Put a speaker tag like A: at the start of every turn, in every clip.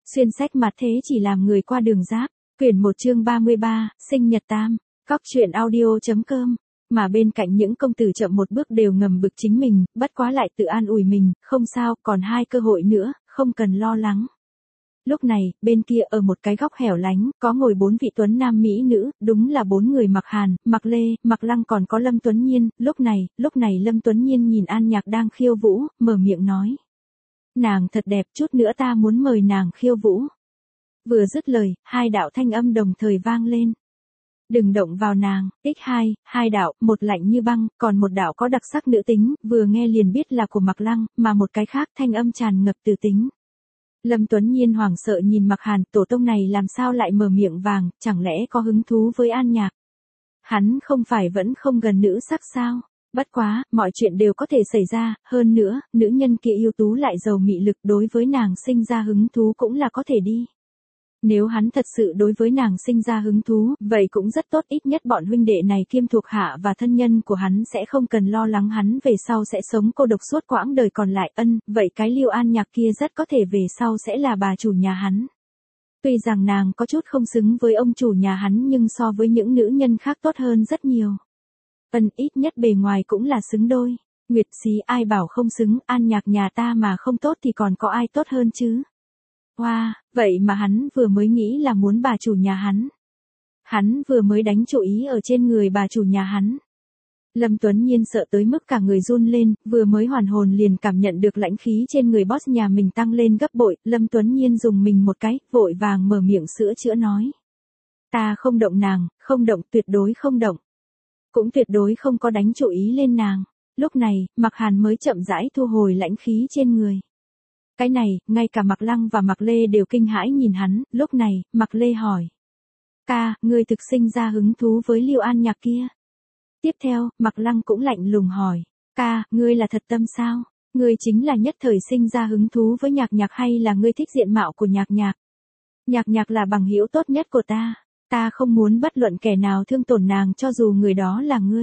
A: Xuyên sách mặt thế chỉ làm người qua đường giáp. Quyển 1 chương 33, sinh nhật tam. Cóc truyện audio.com. Mà bên cạnh những công tử chậm một bước đều ngầm bực chính mình, bất quá lại tự an ủi mình, không sao, còn 2 cơ hội nữa, không cần lo lắng. Lúc này, bên kia ở một cái góc hẻo lánh, có ngồi 4 vị tuấn nam mỹ nữ, đúng là 4 người Mặc Hàn, Mặc Lê, Mặc Lăng còn có Lâm Tuấn Nhiên. Lúc này Lâm Tuấn Nhiên nhìn An Nhạc đang khiêu vũ, mở miệng nói. Nàng thật đẹp, chút nữa ta muốn mời nàng khiêu vũ. Vừa dứt lời, 2 đạo thanh âm đồng thời vang lên. Đừng động vào nàng, x2, 2 đạo, một lạnh như băng, còn một đạo có đặc sắc nữ tính, vừa nghe liền biết là của Mặc Lăng, mà một cái khác thanh âm tràn ngập từ tính. Lâm Tuấn Nhiên hoảng sợ nhìn Mặc Hàn, tổ tông này làm sao lại mở miệng vàng, chẳng lẽ có hứng thú với An Nhạc? Hắn không phải vẫn không gần nữ sắc sao? Bất quá, mọi chuyện đều có thể xảy ra, hơn nữa, nữ nhân kia ưu tú lại giàu mị lực, đối với nàng sinh ra hứng thú cũng là có thể đi. Nếu hắn thật sự đối với nàng sinh ra hứng thú, vậy cũng rất tốt, ít nhất bọn huynh đệ này kiêm thuộc hạ và thân nhân của hắn sẽ không cần lo lắng hắn về sau sẽ sống cô độc suốt quãng đời còn lại. Vậy cái Liêu An Nhạc kia rất có thể về sau sẽ là bà chủ nhà hắn. Tuy rằng nàng có chút không xứng với ông chủ nhà hắn nhưng so với những nữ nhân khác tốt hơn rất nhiều. Ít nhất bề ngoài cũng là xứng đôi. Nguyệt Xí ai bảo không xứng, An Nhạc nhà ta mà không tốt thì còn có ai tốt hơn chứ. Wow, vậy mà hắn vừa mới nghĩ là muốn bà chủ nhà hắn. Hắn vừa mới đánh chủ ý ở trên người bà chủ nhà hắn. Lâm Tuấn Nhiên sợ tới mức cả người run lên, vừa mới hoàn hồn liền cảm nhận được lãnh khí trên người boss nhà mình tăng lên gấp bội. Lâm Tuấn Nhiên dùng mình một cái, vội vàng mở miệng sữa chữa nói. Ta không động nàng, không động, tuyệt đối không động. Cũng tuyệt đối không có đánh chủ ý lên nàng. Lúc này, Mặc Hàn mới chậm rãi thu hồi lãnh khí trên người. Cái này, ngay cả Mặc Lăng và Mặc Lê đều kinh hãi nhìn hắn. Lúc này, Mặc Lê hỏi. Ca, ngươi thực sinh ra hứng thú với Liêu An Nhạc kia. Tiếp theo, Mặc Lăng cũng lạnh lùng hỏi. Ca, ngươi là thật tâm sao? Ngươi chính là nhất thời sinh ra hứng thú với Nhạc Nhạc hay là ngươi thích diện mạo của Nhạc Nhạc? Nhạc Nhạc là bằng hữu tốt nhất của ta. Ta không muốn bất luận kẻ nào thương tổn nàng cho dù người đó là ngươi.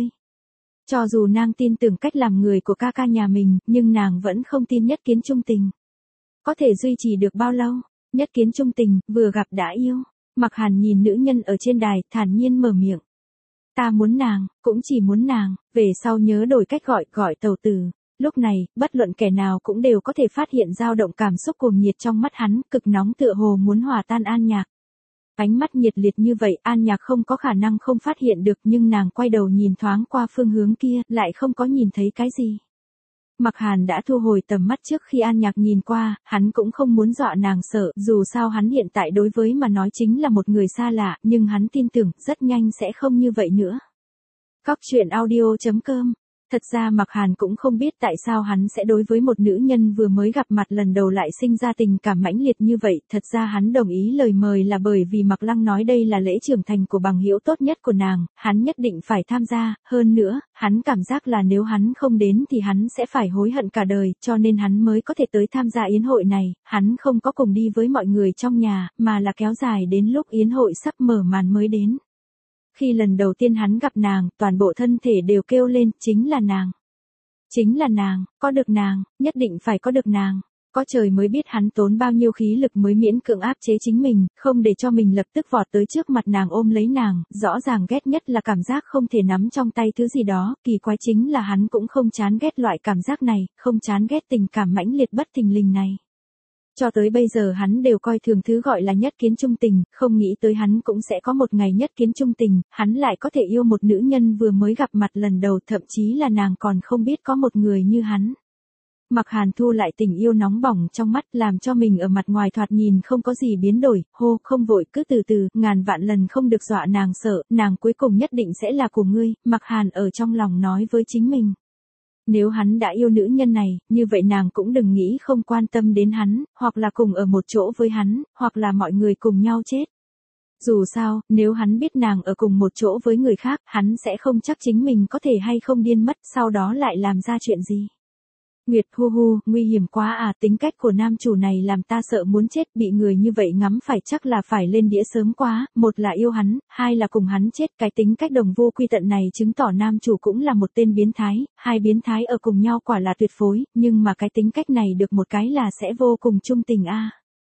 A: Cho dù nàng tin tưởng cách làm người của ca ca nhà mình, nhưng nàng vẫn không tin nhất kiến chung tình. Có thể duy trì được bao lâu? Nhất kiến chung tình, vừa gặp đã yêu. Mặc Hàn nhìn nữ nhân ở trên đài, thản nhiên mở miệng. Ta muốn nàng, cũng chỉ muốn nàng, về sau nhớ đổi cách gọi tàu tử. Lúc này, bất luận kẻ nào cũng đều có thể phát hiện dao động cảm xúc cuồng nhiệt trong mắt hắn, cực nóng tựa hồ muốn hòa tan An Nhạc. Ánh mắt nhiệt liệt như vậy, An Nhạc không có khả năng không phát hiện được, nhưng nàng quay đầu nhìn thoáng qua phương hướng kia, lại không có nhìn thấy cái gì. Mặc Hàn đã thu hồi tầm mắt trước khi An Nhạc nhìn qua, hắn cũng không muốn dọa nàng sợ, dù sao hắn hiện tại đối với mà nói chính là một người xa lạ, nhưng hắn tin tưởng, rất nhanh sẽ không như vậy nữa. Cóc truyện audio.com. Thật ra Mặc Hàn cũng không biết tại sao hắn sẽ đối với một nữ nhân vừa mới gặp mặt lần đầu lại sinh ra tình cảm mãnh liệt như vậy. Thật ra hắn đồng ý lời mời là bởi vì Mặc Lăng nói đây là lễ trưởng thành của bằng hữu tốt nhất của nàng, hắn nhất định phải tham gia. Hơn nữa, hắn cảm giác là nếu hắn không đến thì hắn sẽ phải hối hận cả đời, cho nên hắn mới có thể tới tham gia yến hội này. Hắn không có cùng đi với mọi người trong nhà, mà là kéo dài đến lúc yến hội sắp mở màn mới đến. Khi lần đầu tiên hắn gặp nàng, toàn bộ thân thể đều kêu lên, chính là nàng. Chính là nàng, có được nàng, nhất định phải có được nàng. Có trời mới biết hắn tốn bao nhiêu khí lực mới miễn cưỡng áp chế chính mình, không để cho mình lập tức vọt tới trước mặt nàng ôm lấy nàng, rõ ràng ghét nhất là cảm giác không thể nắm trong tay thứ gì đó, kỳ quái chính là hắn cũng không chán ghét loại cảm giác này, không chán ghét tình cảm mãnh liệt bất thình lình này. Cho tới bây giờ hắn đều coi thường thứ gọi là nhất kiến chung tình, không nghĩ tới hắn cũng sẽ có một ngày nhất kiến chung tình, hắn lại có thể yêu một nữ nhân vừa mới gặp mặt lần đầu, thậm chí là nàng còn không biết có một người như hắn. Mặc Hàn thu lại tình yêu nóng bỏng trong mắt, làm cho mình ở mặt ngoài thoạt nhìn không có gì biến đổi, hô, không vội, cứ từ từ, ngàn vạn lần không được dọa nàng sợ, nàng cuối cùng nhất định sẽ là của ngươi. Mặc Hàn ở trong lòng nói với chính mình. Nếu hắn đã yêu nữ nhân này, như vậy nàng cũng đừng nghĩ không quan tâm đến hắn, hoặc là cùng ở một chỗ với hắn, hoặc là mọi người cùng nhau chết. Dù sao, nếu hắn biết nàng ở cùng một chỗ với người khác, hắn sẽ không chắc chính mình có thể hay không điên mất, sau đó lại làm ra chuyện gì. Nguyệt nguy hiểm quá à, tính cách của nam chủ này làm ta sợ muốn chết, bị người như vậy ngắm phải chắc là phải lên đĩa sớm quá, một là yêu hắn, hai là cùng hắn chết, cái tính cách đồng vô quy tận này chứng tỏ nam chủ cũng là một tên biến thái, hai biến thái ở cùng nhau quả là tuyệt phối, nhưng mà cái tính cách này được một cái là sẽ vô cùng trung tình a.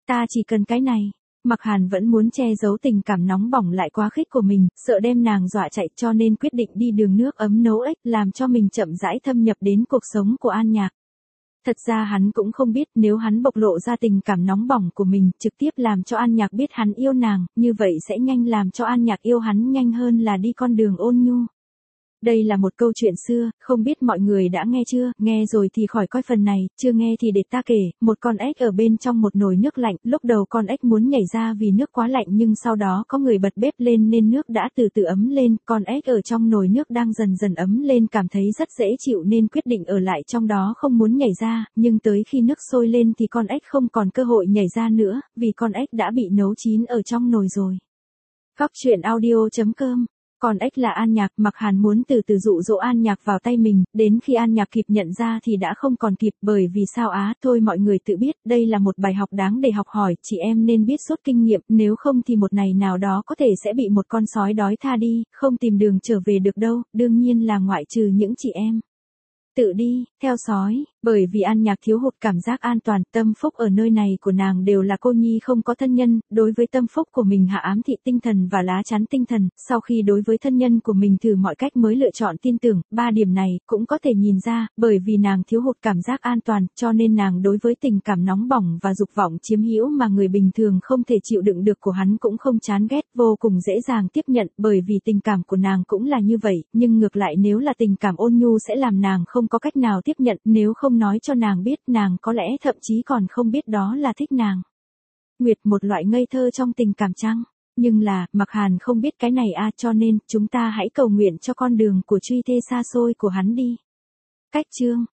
A: Ta chỉ cần cái này. Mặc Hàn vẫn muốn che giấu tình cảm nóng bỏng lại quá khích của mình, sợ đem nàng dọa chạy cho nên quyết định đi đường nước ấm nấu ếch làm cho mình chậm rãi thâm nhập đến cuộc sống của An Nhạc. Thật ra hắn cũng không biết nếu hắn bộc lộ ra tình cảm nóng bỏng của mình trực tiếp làm cho An Nhạc biết hắn yêu nàng, như vậy sẽ nhanh làm cho An Nhạc yêu hắn nhanh hơn là đi con đường ôn nhu. Đây là một câu chuyện xưa, không biết mọi người đã nghe chưa, nghe rồi thì khỏi coi phần này, chưa nghe thì để ta kể, một con ếch ở bên trong một nồi nước lạnh, lúc đầu con ếch muốn nhảy ra vì nước quá lạnh nhưng sau đó có người bật bếp lên nên nước đã từ từ ấm lên, con ếch ở trong nồi nước đang dần dần ấm lên cảm thấy rất dễ chịu nên quyết định ở lại trong đó không muốn nhảy ra, nhưng tới khi nước sôi lên thì con ếch không còn cơ hội nhảy ra nữa, vì con ếch đã bị nấu chín ở trong nồi rồi. Góc truyện audio.com. Còn ếch là An Nhạc, Mặc Hàn muốn từ từ dụ dỗ An Nhạc vào tay mình, đến khi An Nhạc kịp nhận ra thì đã không còn kịp, bởi vì sao á, thôi mọi người tự biết, đây là một bài học đáng để học hỏi, chị em nên biết rút kinh nghiệm, nếu không thì một ngày nào đó có thể sẽ bị một con sói đói tha đi, không tìm đường trở về được đâu, đương nhiên là ngoại trừ những chị em tự đi, theo sói, bởi vì An Nhạc thiếu hụt cảm giác an toàn, tâm phúc ở nơi này của nàng đều là cô nhi không có thân nhân, đối với tâm phúc của mình hạ ám thị tinh thần và lá chắn tinh thần, sau khi đối với thân nhân của mình thử mọi cách mới lựa chọn tin tưởng, ba điểm này cũng có thể nhìn ra, bởi vì nàng thiếu hụt cảm giác an toàn, cho nên nàng đối với tình cảm nóng bỏng và dục vọng chiếm hữu mà người bình thường không thể chịu đựng được của hắn cũng không chán ghét, vô cùng dễ dàng tiếp nhận, bởi vì tình cảm của nàng cũng là như vậy, nhưng ngược lại nếu là tình cảm ôn nhu sẽ làm nàng không có cách nào tiếp nhận, nếu không nói cho nàng biết, nàng có lẽ thậm chí còn không biết đó là thích nàng. Nguyệt, một loại ngây thơ trong tình cảm chăng? Nhưng là, Mặc Hàn không biết cái này cho nên, chúng ta hãy cầu nguyện cho con đường của truy thê xa xôi của hắn đi. Cách chương